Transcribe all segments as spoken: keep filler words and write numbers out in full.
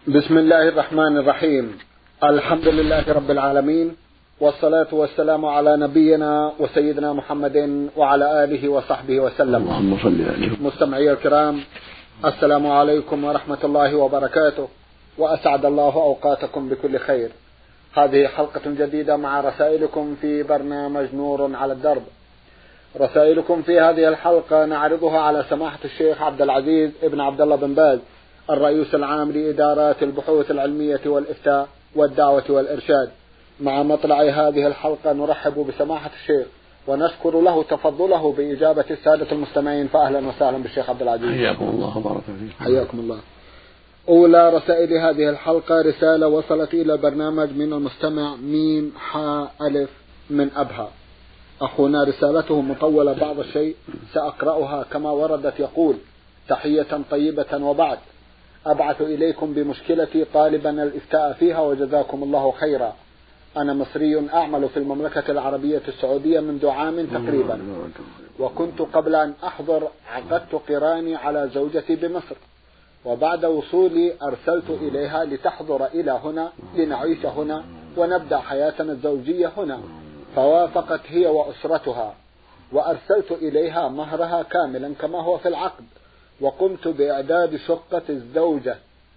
بسم الله الرحمن الرحيم. الحمد لله رب العالمين، والصلاة والسلام على نبينا وسيدنا محمد وعلى آله وصحبه وسلم. اللهم صل عليه. مستمعي الكرام، السلام عليكم ورحمة الله وبركاته، وأسعد الله أوقاتكم بكل خير. هذه حلقة جديدة مع رسائلكم في برنامج نور على الدرب. رسائلكم في هذه الحلقة نعرضها على سماحة الشيخ عبد العزيز ابن عبد الله بن باز، الرئيس العام لإدارات البحوث العلمية والإفتاء والدعوة والإرشاد. مع مطلع هذه الحلقة نرحب بسماحة الشيخ ونشكر له تفضله بإجابة السادة المستمعين، فأهلا وسهلا بالشيخ عبد العزيز. حياكم الله وبارك فيكم. حياكم الله. أولى رسائل هذه الحلقة رسالة وصلت إلى البرنامج من المستمع ميم حاء ألف من أبها. أخونا رسالته مطولة بعض الشيء، سأقرأها كما وردت. يقول: تحية طيبة وبعد، أبعث إليكم بمشكلتي طالبا الإفتاء فيها وجزاكم الله خيرا. أنا مصري أعمل في المملكة العربية السعودية منذ عام تقريبا، وكنت قبل أن أحضر عقدت قراني على زوجتي بمصر، وبعد وصولي أرسلت إليها لتحضر إلى هنا لنعيش هنا ونبدأ حياتنا الزوجية هنا، فوافقت هي وأسرتها، وأرسلت إليها مهرها كاملا كما هو في العقد، وقمت بإعداد شقة الزوجة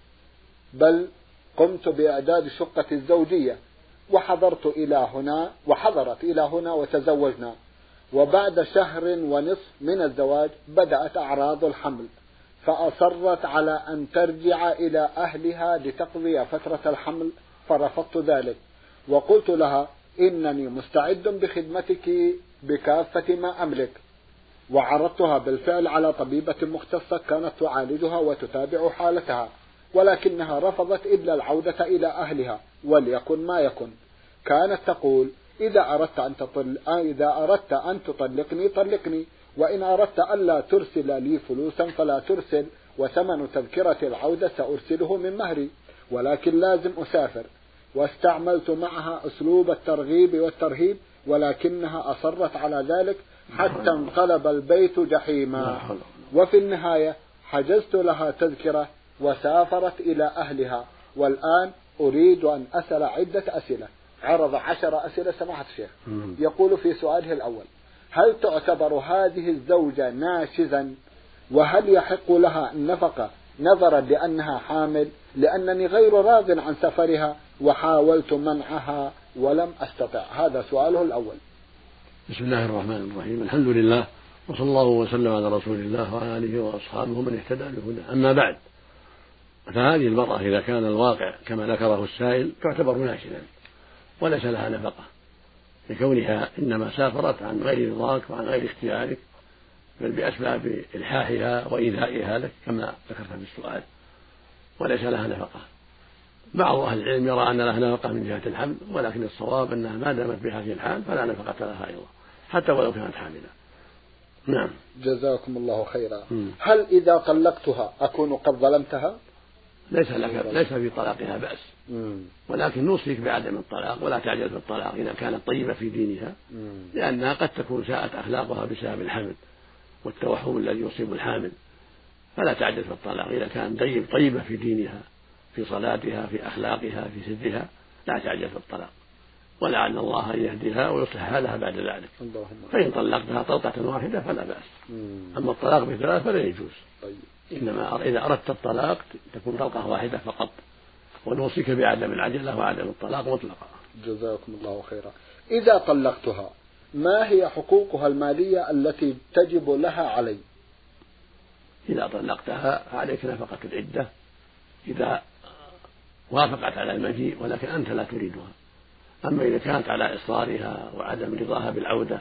بل قمت بإعداد شقة الزوجية، وحضرت إلى هنا وحضرت إلى هنا وتزوجنا. وبعد شهر ونصف من الزواج بدأت أعراض الحمل، فأصرت على أن ترجع إلى أهلها لتقضي فترة الحمل، فرفضت ذلك وقلت لها إنني مستعد بخدمتك بكافة ما أملك، وعرضتها بالفعل على طبيبة مختصة كانت تعالجها وتتابع حالتها، ولكنها رفضت إلا العودة إلى أهلها وليكن ما يكن. كانت تقول: إذا أردت أن تطل... إذا أردت أن تطلقني طلقني، وإن أردت ألا ترسل لي فلوسا فلا ترسل، وثمن تذكرة العودة سأرسله من مهري، ولكن لازم أسافر. واستعملت معها أسلوب الترغيب والترهيب، ولكنها أصرت على ذلك حتى انقلب البيت جحيما. وفي النهاية حجزت لها تذكرة وسافرت إلى أهلها، والآن أريد أن أسأل عدة أسئلة. عرض عشر أسئلة سماحة الشيخ. يقول في سؤاله الأول: هل تعتبر هذه الزوجة ناشزا؟ وهل يحق لها النفقة نظرا لأنها حامل؟ لأنني غير راض عن سفرها وحاولت منعها ولم أستطع. هذا سؤاله الأول. بسم الله الرحمن الرحيم. الحمد لله، وصلى الله وسلم على رسول الله وعلى آله وأصحابه من اهتدى بهداه. أما بعد، فهذه المرأة إذا كان الواقع كما ذكره السائل تعتبر ناشزا وليس لها نفقة، لكونها إنما سافرت عن غير رضاك وعن غير اختيارك، بل بأسباب إلحاحها وإيذائها لك كما ذكرت في السؤال، وليس لها نفقة. بعض أهل العلم يرى أن لها نفقة من جهة الحمل، ولكن الصواب أنها ما دامت بهذه الحال فلا نفقة لها أيضا حتى ولو كانت حاملة. نعم. جزاكم الله خيرا. م. هل إذا طلقتها أكون قد ظلمتها؟ ليس لك ليس في طلاقها بأس، م. ولكن نوصيك بعدم الطلاق، ولا تعجل في الطلاق إذا كانت طيبة في دينها، م. لأنها قد تكون ساءت أخلاقها بسبب الحمل والتوهم الذي يصيب الحامل، فلا تعجل في الطلاق. إذا كان طيب طيبة في دينها، في صلاتها، في أخلاقها، في سرها، لا تعجل في الطلاق، ولعل الله أن يهديها ويصلح حالها بعد ذلك. فإن طلقتها طلقة واحدة فلا بأس. مم. أما الطلاق بثلاث فلا يجوز. طيب. إنما إذا أردت الطلاق تكون طلقة واحدة فقط، ونوصيك بعدم العجلة وعدم الطلاق مطلقا. جزاكم الله خيرا. إذا طلقتها ما هي حقوقها المالية التي تجب لها علي؟ إذا طلقتها فعليك نفقة العدة إذا وافقت على المجيء، ولكن أنت لا تريدها. أما إذا كانت على إصرارها وعدم رضاها بالعودة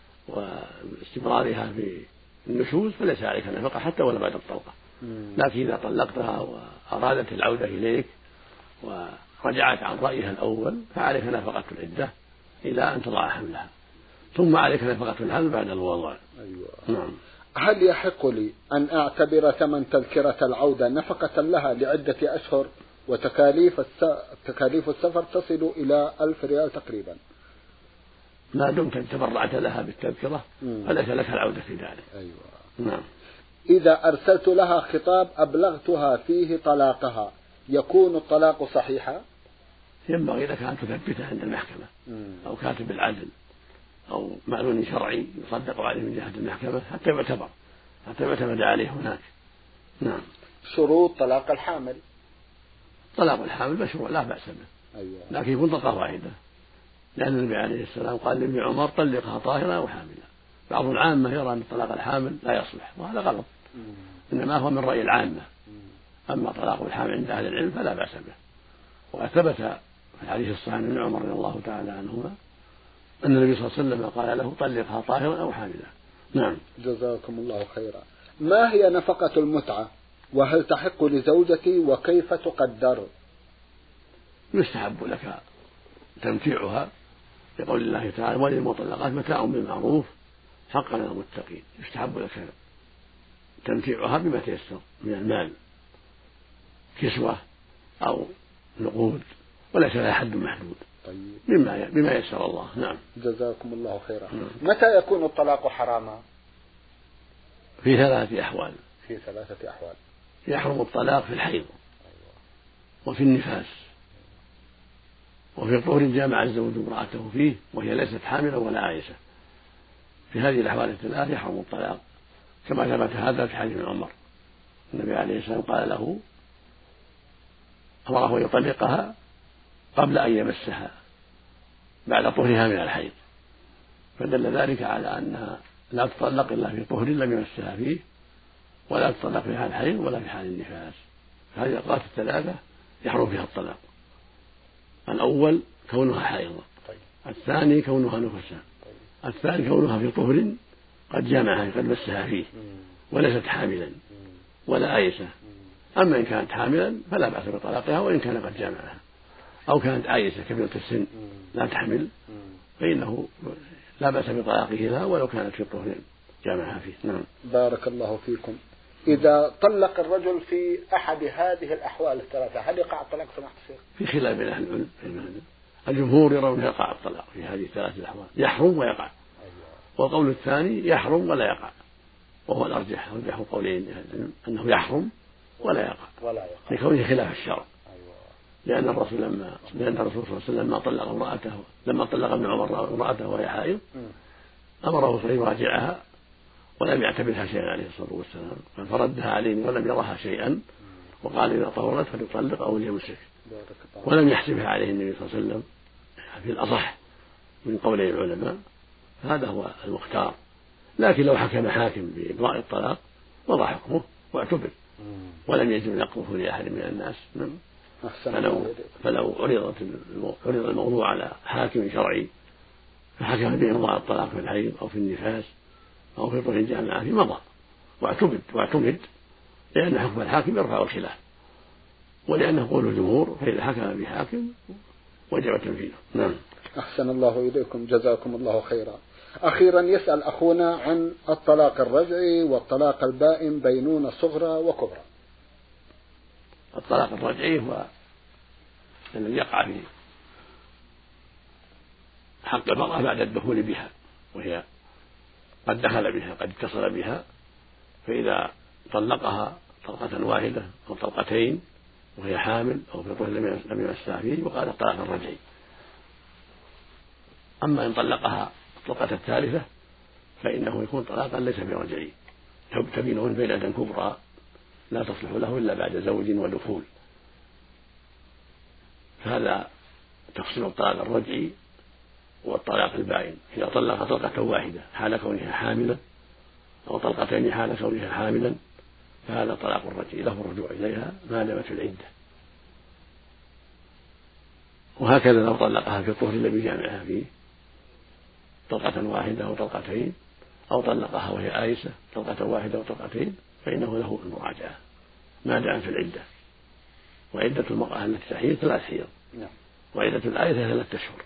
واستمرارها في النشوز فليس عليك نفقة حتى ولا بعد الطلقة. لكن إذا طلقتها وأرادت العودة إليك ورجعت عن رأيها الأول فعليك نفقة العدة إلى أن تضع حملها، ثم عليك نفقة الحمل بعد الوضع. أيوة. نعم. هل يحق لي أن أعتبر ثمن تذكرة العودة نفقة لها لعدة أشهر، وتكاليف تكاليف السفر تصل إلى ألف ريال تقريبا؟ ما دمت تبرعت لها بالتذكرة فليس لك العودة في ذلك. أيوة. نعم. إذا أرسلت لها خطاب أبلغتها فيه طلاقها، يكون الطلاق صحيحا؟ ينبغي لك أن تثبته عند المحكمة أو كاتب العدل أو معلوم شرعي يصدق عليه من جهة المحكمة حتى يعتبر حتى يعتمد عليه هناك. نعم. شروط طلاق الحامل؟ طلاق الحامل مشروع لا بأس به. أيوة. لكن يكون طلقة واحدة، لأن النبي عليه السلام قال لابن عمر طلقها طاهرة أو حاملة. بعض العامة يرى أن طلاق الحامل لا يصلح، وهذا غلط، إنما هو من رأي العامة. أما طلاق الحامل عند أهل العلم فلا بأس به. وثبت في الحديث الصحيح عن ابن عمر رضي الله تعالى عنهما أن النبي صلى الله عليه وسلم قال له طلقها طاهرة أو حاملة. نعم. جزاكم الله خيرا. ما هي نفقة المتعة؟ وهل تحق لزوجتي وكيف تقدر؟ يستحب لك تمتيعها لقول الله تعالى وللمطلقات متاع بالمعروف حقا على المتقين. يستحب لك تمتيعها بما تيسر من المال، كسوة أو نقود، وليس لها حد محدود. طيب. بما بما يسر الله. نعم. جزاكم الله خيرا. نعم. متى يكون الطلاق حراما؟ في ثلاثة أحوال. في ثلاثة أحوال. يحرم الطلاق في الحيض وفي النفاس وفي الطهر جامع الزوج امرأته فيه وهي ليست حاملة ولا عائشة. في هذه الأحوال الثلاث يحرم الطلاق، كما ثبت هذا في حديث عمر. النبي عليه السلام قال له أمره يطلقها قبل أن يمسها بعد طهرها من الحيض، فدل ذلك على أنها لا تطلق إلا في طهر لم يمسها فيه، ولا تطلق في حال الحيض ولا في حال النفاس. هذه الأوقات الثلاثة يحرم فيها الطلاق. الأول كونها حائضة، الثاني كونها نفسا، الثالث كونها في طهر قد جامعها قد مسها فيه وليست حاملا ولا عائشة. أما إن كانت حاملا فلا بأس بطلاقها وإن كان قد جامعها، أو كانت عائشة كبيرة السن لا تحمل فإنه لا بأس بطلاقه لها ولو كانت في طهر جامعها فيه. نعم. بارك الله فيكم. إذا طلق الرجل في أحد هذه الأحوال الثلاثة هل يقع الطلاق سماحة الشيخ؟ في خلاف بين أهل العلم. الجمهور يرون يقع الطلاق في هذه الثلاث الأحوال، يحرم ويقع. أيوة. والقول الثاني يحرم ولا يقع، وهو الأرجح. أرجح قولين أنه يحرم ولا يقع ولا يقع لكونه خلاف الشرع. أيوة. لأن الرسول لما لأن الرسول صلى الله عليه وسلم لما طلق امرأته لما طلق ابن عمر امرأته وهي حائض أمره أن يراجعها ولم يعتبرها شيئا عليه الصلاة والسلام، فردها عليه ولم يرها شيئا، وقال إذا طهرت فليطلق أو ليمسك، ولم يحسبها عليه النبي صلى الله عليه وسلم في الأصح من قولي العلماء. هذا هو المختار. لكن لو حكم حاكم بإبراء الطلاق وضع حكمه واعتبر ولم يجب نقضه لأحد من الناس. فلو, فلو عرضت عرض الموضوع على حاكم شرعي فحكم بإبراء الطلاق في الحيض أو في النفاس أو في طهر الجامعة في مضى واعتمد واعتمد لأن حكم الحاكم يرفع الخلاف، ولأنه قول الجمهور فإذا حكم بحاكم وجب تنفيذه. نعم. أحسن الله إليكم، جزاكم الله خيرا. أخيرا يسأل أخونا عن الطلاق الرجعي والطلاق البائن بينونة صغرى وكبرى. الطلاق الرجعي هو الذي يقع في حق المرأة بعد الدخول بها، وهي قد دخل بها قد اتصل بها، فإذا طلقها طلقة واحدة أو طلقتين وهي حامل أو في طهر لم يمسها فيه وقال الطلاق الرجعي. أما إن طلقها الطلقة الثالثة فإنه يكون طلاقا ليس برجعي، تبينه بينة كبرى لا تصلح له إلا بعد زوج ودخول. فهذا تفصيل الطلاق الرجعي والطلاق البائن. إذا طلق طلقة واحدة حال كونها حاملا أو طلقتين حال كونها حاملا فهذا طلاق الرجعي له الرجوع إليها ما دامت في العدة. وهكذا لو طلقها في الطهر الذي جامعها فيه طلقة واحدة أو طلقتين، أو طلقها وهي آيسة طلقة واحدة أو طلقتين، فإنه له المراجعة ما دام في العدة. وعدة المرأة التي تحيض ثلاث حيض، وعدة الآيسة ثلاثة أشهر.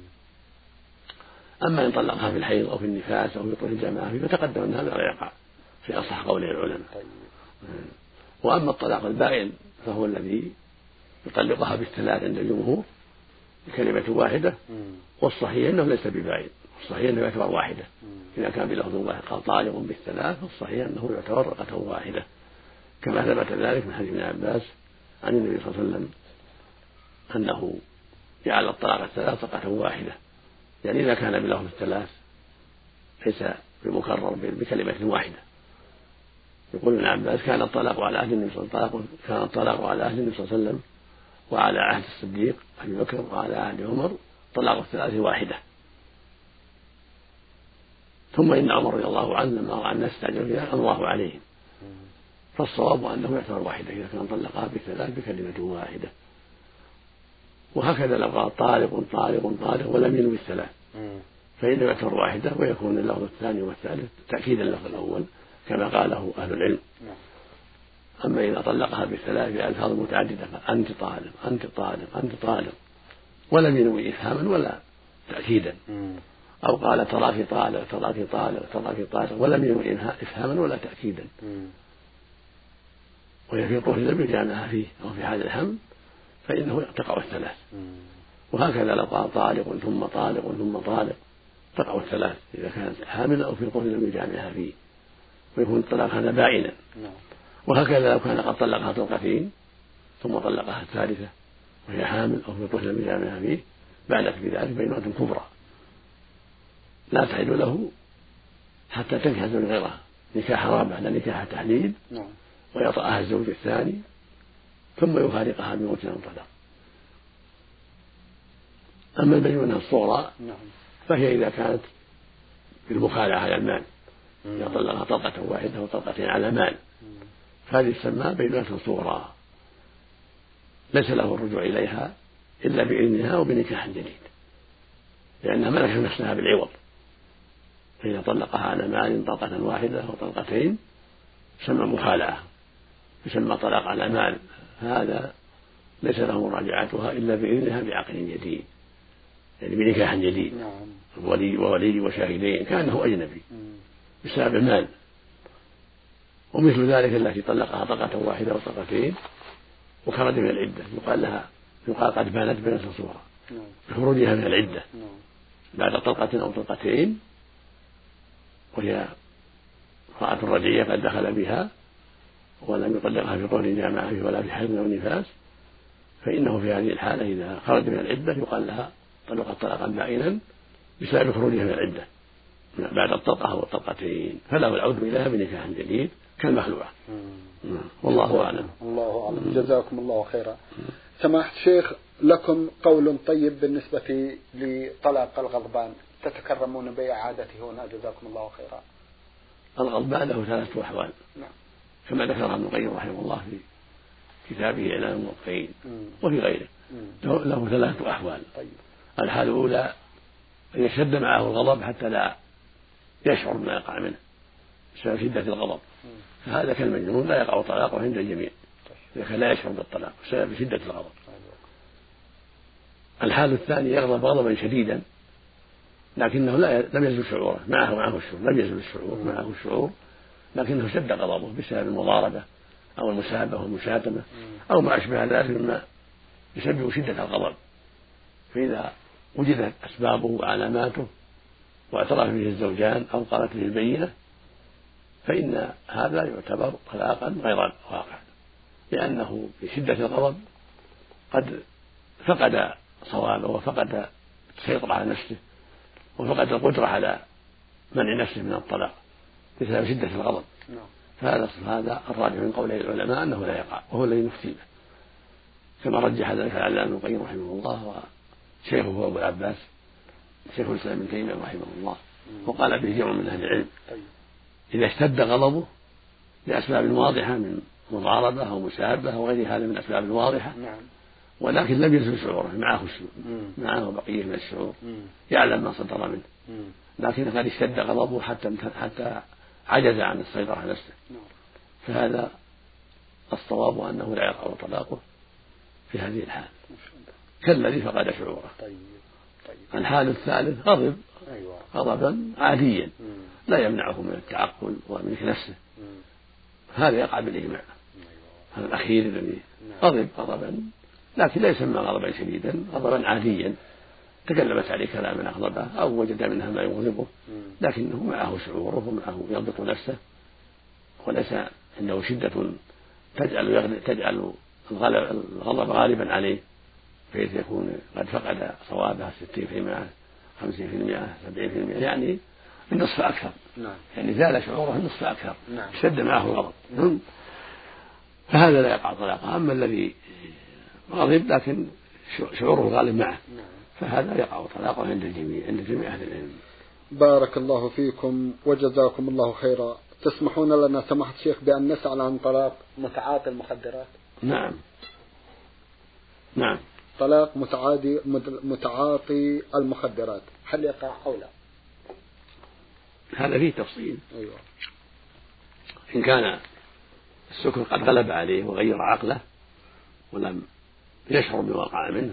أما إن طلقها في الحيض أو في النفاس أو في طهر الجامعة فيه فتقدم أن هذا لا يقع في أصح قولي العلماء. وأما الطلاق البائن فهو الذي يطلقها بالثلاث عند الجمهور بكلمة واحدة، والصحيح أنه ليس ببائن، الصحيح أنه يعتبر واحدة. إذا كان بلفظ واحد قال طالق بالثلاث فالصحيح أنه يعتبر رقة واحدة، كما ثبت ذلك من حديث ابن عباس عن النبي صلى الله عليه وسلم أنه جعل الطلاق الثلاث طلقة واحدة، يعني إذا كان بلفظ الثلاث ليس بمكرر بكلمة واحدة. يقول ابن عباس كان الطلاق على عهد النبي صلى الله عليه وسلم كان الطلاق على عهد النبي صلى الله عليه وسلم وعلى عهد الصديق أبي بكر وعلى عهد عمر طلاق الثلاث واحدة. ثم إن عمر رضي الله عنه لما رأى الناس استعجلوا فيها الله عليهم، فالصواب أنه يعتبر واحدة إذا كان طلقها بالثلاث بكلمة واحدة. وهكذا لو قال طالق طالق طالق ولم ينوي الثلاث فإنه يعتبر واحدة ويكون اللفظ الثاني والثالث تأكيدا له الأول كما قاله أهل العلم. أما إذا طلقها بالثلاث بألفاظ متعددة أنت طالق أنت طالق أنت طالق ولم ينوي إفهاما ولا تأكيدا، أو قال تراك طالق تراك طالق تراك طالق ولم ينوي إفهاما ولا تأكيدا، وهي في طهر لم يجامعها فيه أو في حال الحمل فإنه تقع الثلاث. وهكذا لو قال طالق ثم طالق ثم طالق تقع الثلاث إذا كانت حاملا أو في طهر لم يجامعها فيه، ويكون الطلاق هذا بائنا. وهكذا لو كان قد طلقها طلقتين ثم طلقها الثالثة وهي حامل أو في طهر لم يجامعها فيه بانت بذلك بينة كبرى لا تحل له حتى تنكح زوج غيرها نكاح رابع لا نكاح تحليل ويطأها الزوج الثاني ثم يفارقها بموت أو طلاق. أما البينة الصغرى فهي إذا كانت بالمخالعة على المال، إذا طلقها طلقة واحدة وطلقتين على مال فهذه تسمى بينة صغرى ليس له الرجوع إليها إلا بإذنها وبنكاح جديد، لأنها ملكت نفسها بالعوض. فإذا طلقها على مال طلقة واحدة أو طلقتين يسمى مخالعة، يسمى طلاق على مال، هذا ليس له مراجعتها إلا بإذنها بعقد جديد، يعني بنكاح جديد ولي وولي وشاهدين كأنه أجنبي بسبب المال. ومثل ذلك التي طلقها طلقة واحدة أو طلقتين وخرج من العدة يقال لها يقال قد بانت بينة صغرى بخروجها من العدة بعد طلقة أو طلقتين، وهي امرأة رجعية قد دخل بها ولم يطلقها في طهر جامعة فيه ولا في حيض أو نفاس، فإنه في هذه الحالة إذا خرج من العدة يقال لها طلقت طلاقا بائنا بسبب خروجها من العدة بعد الطلقة أو الطلقتين، فله العود إليها بنكاح جديد كالمخلوعة. والله أعلم. الله أعلم. جزاكم الله خيرا. سماحة الشيخ، لكم قول طيب بالنسبة لطلاق الغضبان تتكرمون بإعادته هنا جزاكم الله خيرا. الغضبان له ثلاثة أحوال نعم. كما ذكرها ابن القيم رحمه الله في كتابه إعلام الموقعين وفي غيره له, له ثلاثة أحوال. طيب. الحال الأولى أن يشد معه الغضب حتى لا يشعر بما يقع منه بسبب شدة الغضب، فهذا كالمجنون لا يقع طلاقه عند الجميع إذا كان لا يشعر بالطلاق بسبب شدة الغضب. الحال الثاني يغضب غضبا شديدا لكنه لا لم يزل شعوره معه معه الشعور لم يزل الشعور معه الشعور لكنه شد غضبه بسبب المضاربة أو المسابة والمشاتمة أو ما أشبه ذلك مما يسبب شدة الغضب. فإذا وجدت أسبابه وعلاماته واعترف به الزوجان أو قالت به البينة فإن هذا يعتبر طلاقا غير واقع، لأنه في شدة الغضب قد فقد صوابه وفقد السيطرة على نفسه وفقد القدرة على منع نفسه من الطلاق بسبب شدة الغضب. فهذا هذا الراجح من قول العلماء أنه لا يقع وهو الذي نفتي به، كما رجح ذلك العلامة ابن القيم رحمه الله وشيخه أبو العباس شيخ الإسلام ابن تيمية رحمه الله، وقال به جمع من أهل العلم إذا اشتد غضبه لأسباب واضحة من مضاربة أو مسابة أو غير هذا من أسباب واضحة ولكن لم يزل شعوره معه الشعور معه بقية من الشعور يعلم ما صدر منه، لكن قد اشتد غضبه حتى حتى عجز عن السيطرة على نفسه، فهذا الصواب أنه لا يقع طلاقه في هذه الحال كالذي فقد شعوره. الحال الثالث غضب غضبا عاديا لا يمنعه من التعقل وملك نفسه، هذا يقع بالإجماع. هذا الأخير الذي غضب غضبا لكن لا يسمى غضبا شديدا، غضبا عاديا تكلمت عليه كلاما أغضبه أو وجد منها ما يغضبه لكنه معه شعوره ومعه يضبط نفسه وليس عنده شدة تجعل تجعل الغضب غالبا عليه بحيث يكون قد فقد صوابه ستين في المئة خمسين في المئة سبعين في المئة يعني النصف أكثر. نعم. يعني زال شعوره النصف أكثر. نعم. اشتد معه الغضب. نعم. فهذا لا يقع طلاقه. أما الذي غضب لكن شعوره غالب معه نعم. فهذا يقع طلاقه عند الجميع عند جميع أهل العلم. بارك الله فيكم وجزاكم الله خيرا. تسمحون لنا سماحة الشيخ بأن نسأل عن طلاق متعاطي المخدرات؟ نعم نعم. طلاق متعادي متعاطي المخدرات هل يقع أو لا؟ هذا فيه تفصيل. أيوة. إن كان السكر قد غلب عليه وغير عقله ولم يشعر بوقع منه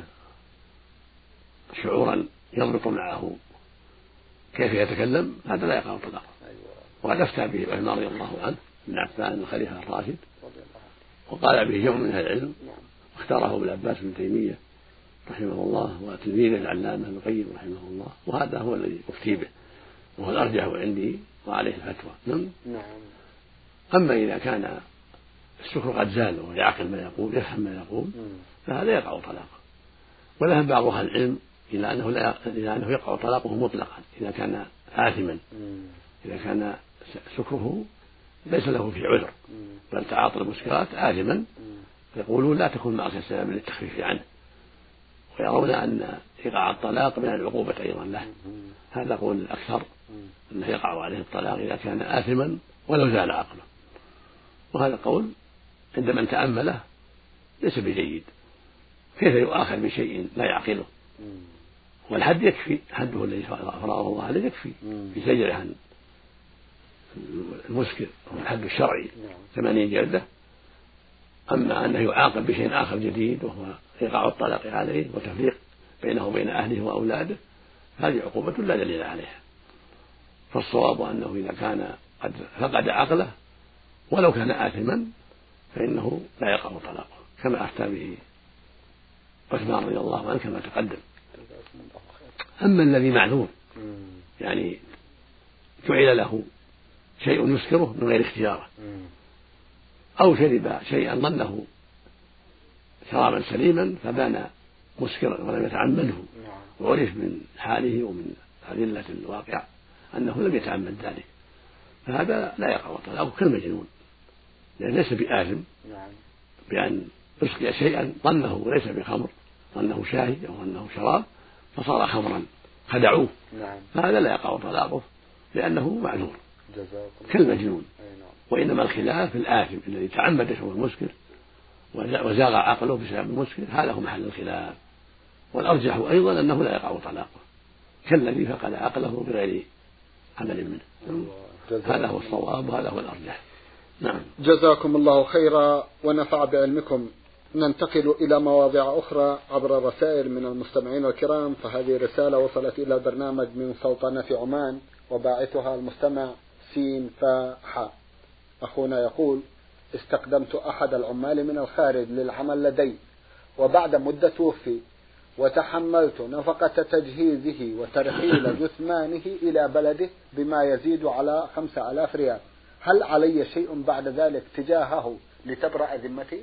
شعورا يضبط معه كيف يتكلم هذا لا يقع طلاقه. أيوة. وقد أفتى به عثمان رضي الله عنه بن عفان الخليفة الراشد وقال به جمع من أهل العلم واختاره ابن العباس بن تيمية رحمه الله وتلميذه العلامة ابن القيم رحمه الله وهذا هو الذي أفتي به وهو الأرجح عندي وعليه الفتوى. نعم. أما إذا كان السكر قد زال ويعقل ما يقول يفهم ما يقول فهذا يقع طلاقه. وذهب بعض أهل العلم إلى أنه لا إلى أنه يقع طلاقه مطلقا إذا كان آثما إذا كان سكره ليس له في عذر بل تعاطى المسكرات آثما يقولون لا تكون معصية سبب للتخفيف عنه ويرون أن إيقاع الطلاق من العقوبة أيضا له. هذا قول الأكثر أنه يقع عليه الطلاق إذا كان آثما ولو زال عقله وهذا قول عند من تأمله ليس بجيد. كيف يؤاخذ بشيء لا يعقله والحد يكفي حده الذي فرضه الله عليه يكفي في زجره عن المسكر هو الحد الشرعي ثمانين جلدة. أما أنه يعاقب بشيء آخر جديد وهو إيقاع الطلاق عليه وتفريق بينه وبين أهله وأولاده هذه عقوبة لا دليل عليها. فالصواب أنه إذا كان قد فقد عقله ولو كان آثما فإنه لا يقع طلاقه كما أفتى به عثمان رضي الله عنه كما تقدم. أما الذي معذور يعني جعل له شيء يسكره من غير اختياره أو شرب شيئا ظنه شرابا سليما فبان مسكرا ولم يتعمده وعرف من حاله ومن أدلة الواقع أنه لم يتعمد ذلك فهذا لا يقع طلاقه كالمجنون لأن ليس بآثم بأن يسقي شيئا ظنه ليس بخمر ظنه شاهي أو ظنه شراب فصار خمرا خدعوه فهذا لا يقع طلاقه لأنه معذور كالمجنون. وإنما الخلاف في الآثم الذي تعمد شرب المسكر وزاغ عقله بسبب المسكر هذا هو محل الخلاف. والأرجح أيضا أنه لا يقع طلاقه كالذي فقد عقله بغير عمل منه. هذا هو الصواب وهذا هو الأرجح. نعم. جزاكم الله خيرا ونفع بعلمكم. ننتقل إلى مواضيع أخرى عبر الرسائل من المستمعين الكرام. فهذه رسالة وصلت إلى برنامج من سلطنة عمان وباعثها المستمع سين فاحا. أخونا يقول: استقدمت أحد العمال من الخارج للعمل لدي وبعد مدة توفي وتحملت نفقة تجهيزه وترحيل جثمانه إلى بلده بما يزيد على خمسة آلاف ريال. هل علي شيء بعد ذلك تجاهه لتبرأ ذمتي؟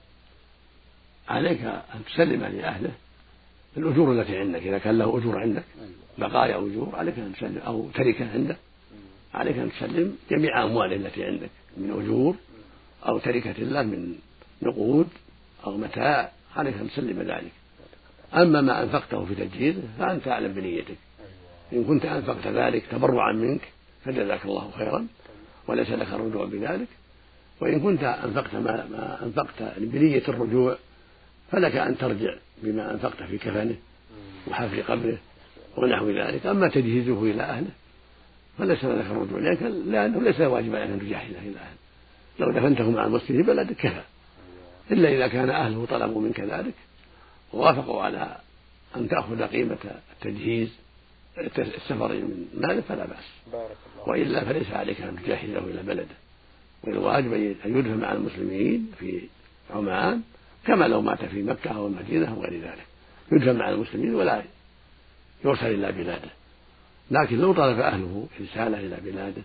عليك أن تسلم لأهله الأجور التي عندك إذا كان له أجور عندك بقايا أجور عليك أن تسلم أو تركة عنده عليك أن تسلم جميع أمواله التي عندك من أجور أو تركة له من نقود أو متاع عليك أن تسلم ذلك. أما ما أنفقته في تجهيزه فأنت أعلم بنيتك. إن كنت أنفقت ذلك تبرعا منك فجزاك الله خيرا وليس لك الرجوع بذلك. وإن كنت أنفقت ما, ما أنفقت بنية الرجوع فلك أن ترجع بما أنفقت في كفنه وحفر قبره ونحو ذلك. أما تجهيزه إلى أهله فليس لك الرجوع لأنه ليس واجبا أن تجهزه إلى أهله. لو دفنته مع المسلم في بلدك كفى إلا إذا كان أهله طلبوا منك ذلك ووافقوا على أن تأخذ قيمة التجهيز السفر من ماله فلا بأس. وإلا فليس عليك أن تجهزه إلى بلده. والواجب أن يدفن مع المسلمين في عمان كما لو مات في مكة أو المدينة وغير ذلك يدفن مع المسلمين ولا يرسل إلى بلاده. لكن لو طلب أهله رسالة إلى بلاده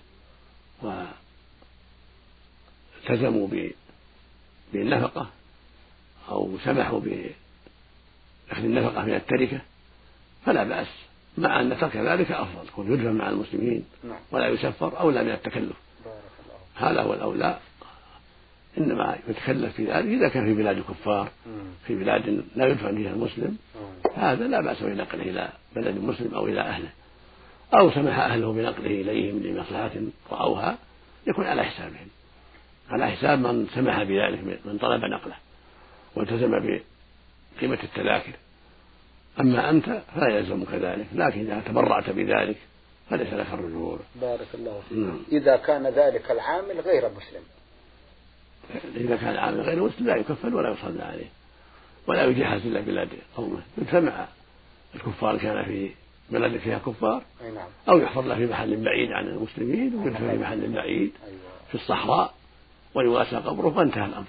والتزموا بالنفقة أو سمحوا بأخذ النفقة من التركة فلا بأس، مع أن ترك ذلك أفضل، يكون يدفن مع المسلمين ولا يسفر أولى من التكلف. هذا هو الأولى، إنما يتكلف في ذلك إذا كان في بلاد الكفار، في بلاد لا يدفن فيها المسلم، هذا لا بأس بنقله إلى بلد مسلم أو إلى أهله، أو سمح أهله بنقله إليهم لمصلحة رأوها، يكون على حسابهم، على حساب من سمح بذلك، من طلب نقله والتزم بقيمة التذاكر. أما أنت فلا يلزمك ذلك، لكن إذا تبرعت بذلك فليس لك الرجوع. بارك الله فيك. إذا كان ذلك العامل غير مسلم، إذا كان العامل غير مسلم لا يكفل ولا يصلى عليه ولا يجهز إلا بلاد قومه، يجتمع الكفار كان في بلد فيها كفار، أو يحفظ له في محل بعيد عن المسلمين ويدفن في محل بعيد في الصحراء ويواسى قبره، وانتهى الأمر،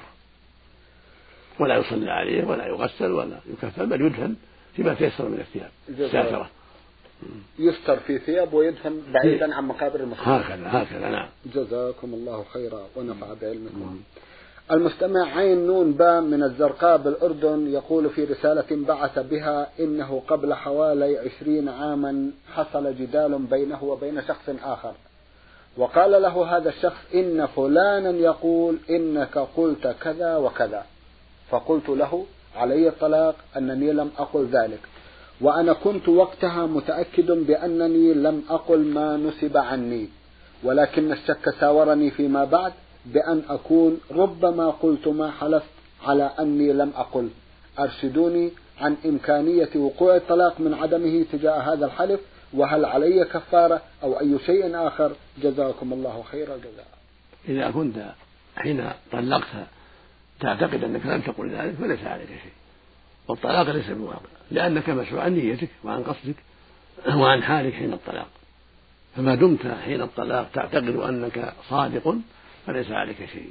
ولا يصلى عليه ولا يغسل ولا يكفل، بل يدفن فيما تيسر من الثياب الساترة، يستر في ثياب ويدفن بعيدا عن مقابر المسلمين. هكذا هكذا نعم. جزاكم الله خيرا ونفع بعلمكم. المستمع عين نون با من الزرقاء بالأردن يقول في رسالة بعث بها إنه قبل حوالي عشرين عاما حصل جدال بينه وبين شخص آخر، وقال له هذا الشخص إن فلانا يقول إنك قلت كذا وكذا، فقلت له علي الطلاق أنني لم أقل ذلك، وأنا كنت وقتها متأكد بأنني لم أقل ما نسب عني، ولكن الشك ساورني فيما بعد بأن أكون ربما قلت ما حلفت على أني لم أقل، أرشدوني عن إمكانية وقوع الطلاق من عدمه تجاه هذا الحلف، وهل علي كفارة أو أي شيء آخر؟ جزاكم الله خير الجزاء. إذا كنت حين طلقتها تعتقد أنك لم تقل ذلك فليس عليك شيء، والطلاق ليس بواقع، لأنك مسؤول عن نيتك وعن قصدك وعن حالك حين الطلاق، فما دمت حين الطلاق تعتقد أنك صادق فليس عليك شيء.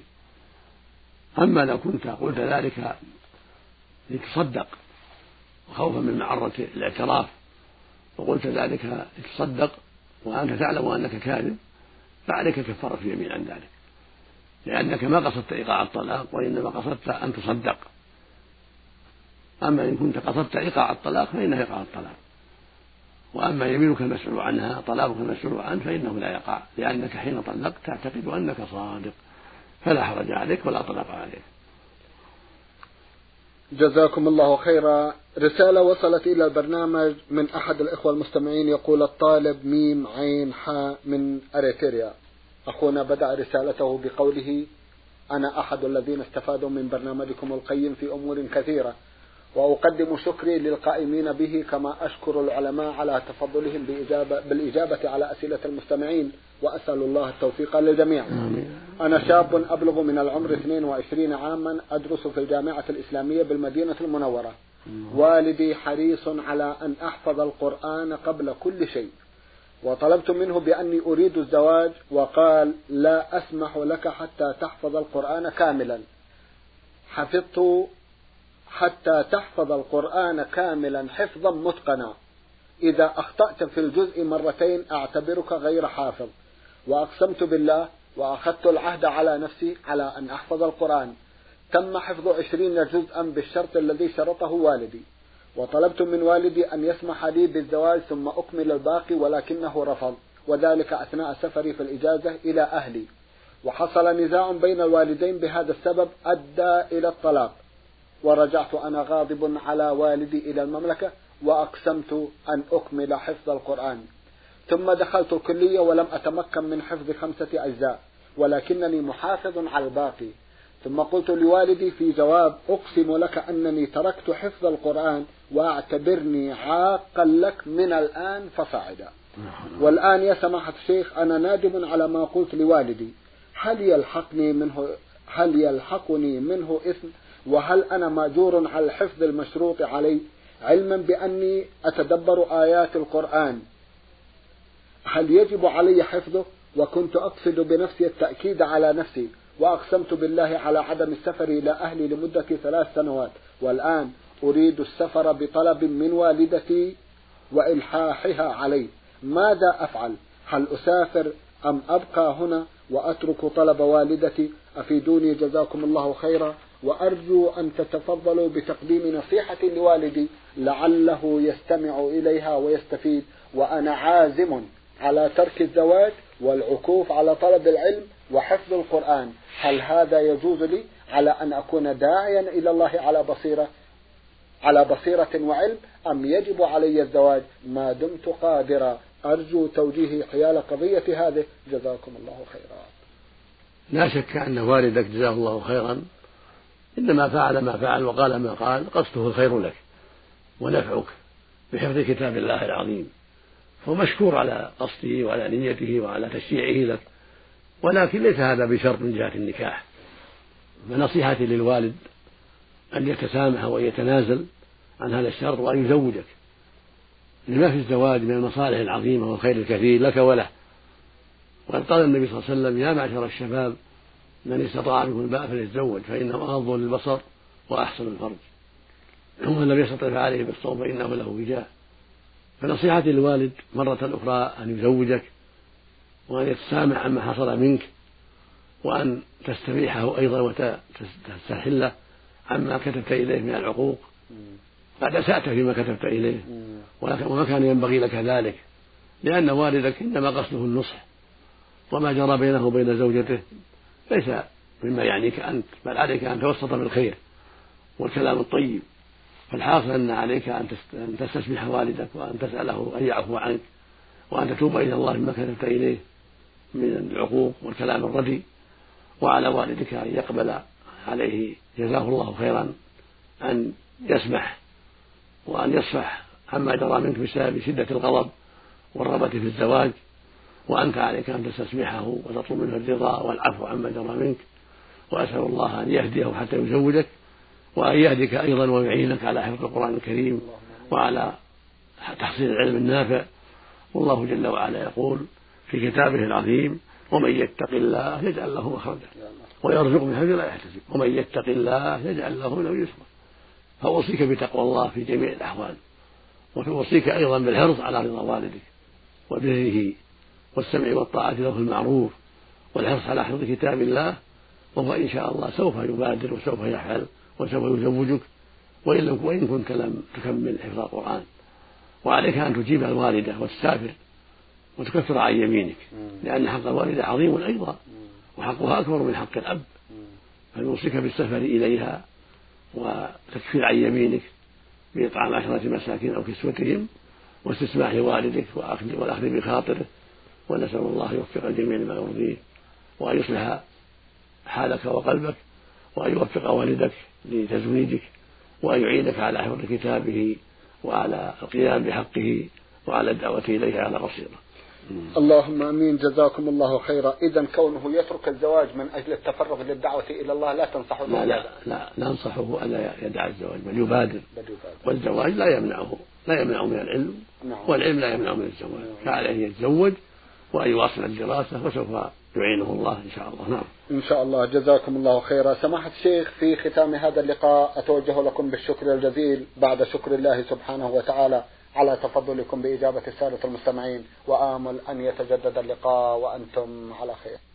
أما لو كنت قلت ذلك لتصدق خوفا من معرة الاعتراف، وقلت ذلك لتصدق وأنت تعلم أنك كاذب، فعليك كفارة اليمين عن ذلك، لأنك ما قصدت إيقاع الطلاق وإنما قصدت أن تصدق. أما إن كنت قصدت إيقاع الطلاق فإنه يقع الطلاق، وأما يمينك المسؤول عنها طلاقك المسؤول عنه فإنه لا يقع، لأنك حين طلقت تعتقد أنك صادق، فلا حرج عليك ولا طلاق عليك. جزاكم الله خيرا. رسالة وصلت إلى البرنامج من أحد الإخوة المستمعين يقول الطالب ميم عين حاء من أريتريا. أخونا بدأ رسالته بقوله أنا أحد الذين استفادوا من برنامجكم القيم في أمور كثيرة، وأقدم شكري للقائمين به، كما أشكر العلماء على تفضلهم بإجابة بالإجابة على أسئلة المستمعين، وأسأل الله التوفيق للجميع. أنا شاب أبلغ من العمر اثنين وعشرين عاما، أدرس في الجامعة الإسلامية بالمدينة المنورة. والدي حريص على أن أحفظ القرآن قبل كل شيء، وطلبت منه بأني أريد الزواج، وقال لا أسمح لك حتى تحفظ القرآن كاملا. حفظت حتى تحفظ القرآن كاملا حفظا متقنا، إذا أخطأت في الجزء مرتين أعتبرك غير حافظ، وأقسمت بالله وأخذت العهد على نفسي على أن أحفظ القرآن. تم حفظ عشرين جزءا بالشرط الذي شرطه والدي، وطلبت من والدي أن يسمح لي بالزواج ثم أكمل الباقي، ولكنه رفض، وذلك أثناء سفري في الإجازة إلى أهلي، وحصل نزاع بين الوالدين بهذا السبب أدى إلى الطلاق، ورجعت أنا غاضب على والدي إلى المملكة، وأقسمت أن أكمل حفظ القرآن. ثم دخلت الكلية ولم أتمكن من حفظ خمسة أجزاء، ولكنني محافظ على الباقي. ثم قلت لوالدي في جواب أقسم لك أنني تركت حفظ القرآن، وأعتبرني عاقا لك من الآن فصاعدا. والآن يا سماحة الشيخ أنا نادم على ما قلت لوالدي، هل يلحقني منه هل يلحقني منه إثم؟ وهل أنا مأجور على الحفظ المشروط علي، علما بأني أتدبر آيات القرآن؟ هل يجب علي حفظه؟ وكنت أقصد بنفسي التأكيد على نفسي، وأقسمت بالله على عدم السفر إلى أهلي لمدة ثلاث سنوات، والآن أريد السفر بطلب من والدتي وإلحاحها علي. ماذا أفعل؟ هل أسافر أم أبقى هنا وأترك طلب والدتي؟ أفيدوني جزاكم الله خيرا، وأرجو أن تتفضلوا بتقديم نصيحة لوالدي لعله يستمع إليها ويستفيد، وأنا عازم على ترك الزواج والعكوف على طلب العلم وحفظ القرآن. هل هذا يجوز لي على أن أكون داعيا إلى الله على بصيرة على بصيرة وعلم، أم يجب علي الزواج ما دمت قادرا؟ أرجو توجيهي حيال قضية هذه، جزاكم الله خيرا. لا شك أن والدك جزاه الله خيرا إنما فعل ما فعل وقال ما قال قصده الخير لك ونفعك بحفظ كتاب الله العظيم، فهو مشكور على قصده وعلى نيته وعلى تشجيعه لك، ولكن ليس هذا بشرط من جهة النكاح. فنصيحتي للوالد أن يتسامح ويتنازل عن هذا الشرط وأن يزوجك لما في الزواج من المصالح العظيمة والخير الكثير لك وله. وقد قال النبي صلى الله عليه وسلم: يا معشر الشباب من استطاع منكم الباء فليتزوج فإنه أغض للبصر وأحسن الفرج، ومن لم يستطع فعليه بالصوم فإنه له وجاء. فنصيحتي للوالد مرة أخرى أن يزوجك وأن يتسامح عما حصل منك، وأن تستبيحه أيضا وتستحله عما كتبت إليه من العقوق. قد أسأت فيما كتبت إليه وما كان ينبغي لك ذلك، لأن والدك إنما قصده النصح، وما جرى بينه وبين زوجته ليس مما يعنيك أنت، بل عليك أن توسط بالخير والكلام الطيب. فالحاصل أن عليك أن تستسمح والدك وأن تسأله أن يعفو عنك وأن تتوب إلى الله مما كتبت إليه من العقوق والكلام الردي، وعلى والدك أن يقبل عليه جزاه الله خيرا أن يسمح وأن يصفح عما جرى منك بسبب شدة الغضب والرغبة في الزواج، وأنت عليك أن تستسمحه وتطلب منه الرضا والعفو عما جرى منك. وأسأل الله أن يهديه حتى يزوجك، وأن يهدك أيضا ويعينك على حفظ القرآن الكريم وعلى تحصيل العلم النافع. والله جل وعلا يقول في كتابه العظيم: ومن يتق الله يجعل له مخرجا ويرزق من حيث لا يحتسب ومن يتق الله يجعل له من أمره يسرا. فأوصيك بتقوى الله في جميع الأحوال، وأوصيك أيضا بالحرص على رضا والدك وبره والسمع والطاعة له في المعروف، والحرص على حفظ كتاب الله، وهو إن شاء الله سوف يبادر وسوف يفعل وسوف يزوجك وإن كنت لم تكمل حفظ القرآن. وعليك أن تجيب الوالدة وتسافر وتكفر عن يمينك، لأن حق الوالدة عظيم أيضا وحقها أكبر من حق الأب، فنوصيك بالسفر إليها وتكفير عن يمينك بإطعام عشرة مساكين أو كسوتهم واستسماح والدك والأخذ بخاطره. ونسأل الله يوفق الجميع لما يرضيه وأن يصلح حالك وقلبك وأن يوفق والدك لتزويجك وأن يعينك على حفظ كتابه وعلى القيام بحقه وعلى الدعوة إليه على بصيرة. اللهم امين، جزاكم الله خيرا. اذا كونه يترك الزواج من اجل التفرغ للدعوه الى الله لا تنصحه؟ لا لا لا, لا انصحه الا يدع الزواج بل يبادر. والزواج لا يمنعه لا يمنعه من العلم، نعم. والعلم لا يمنعه من الزواج، نعم. فعليه ان يتزوج وان يواصل الدراسه وسوف يعينه الله ان شاء الله. نعم ان شاء الله. جزاكم الله خيرا. سماحة الشيخ، في ختام هذا اللقاء اتوجه لكم بالشكر الجزيل بعد شكر الله سبحانه وتعالى على تفضلكم بإجابة السادة المستمعين، وآمل أن يتجدد اللقاء وأنتم على خير.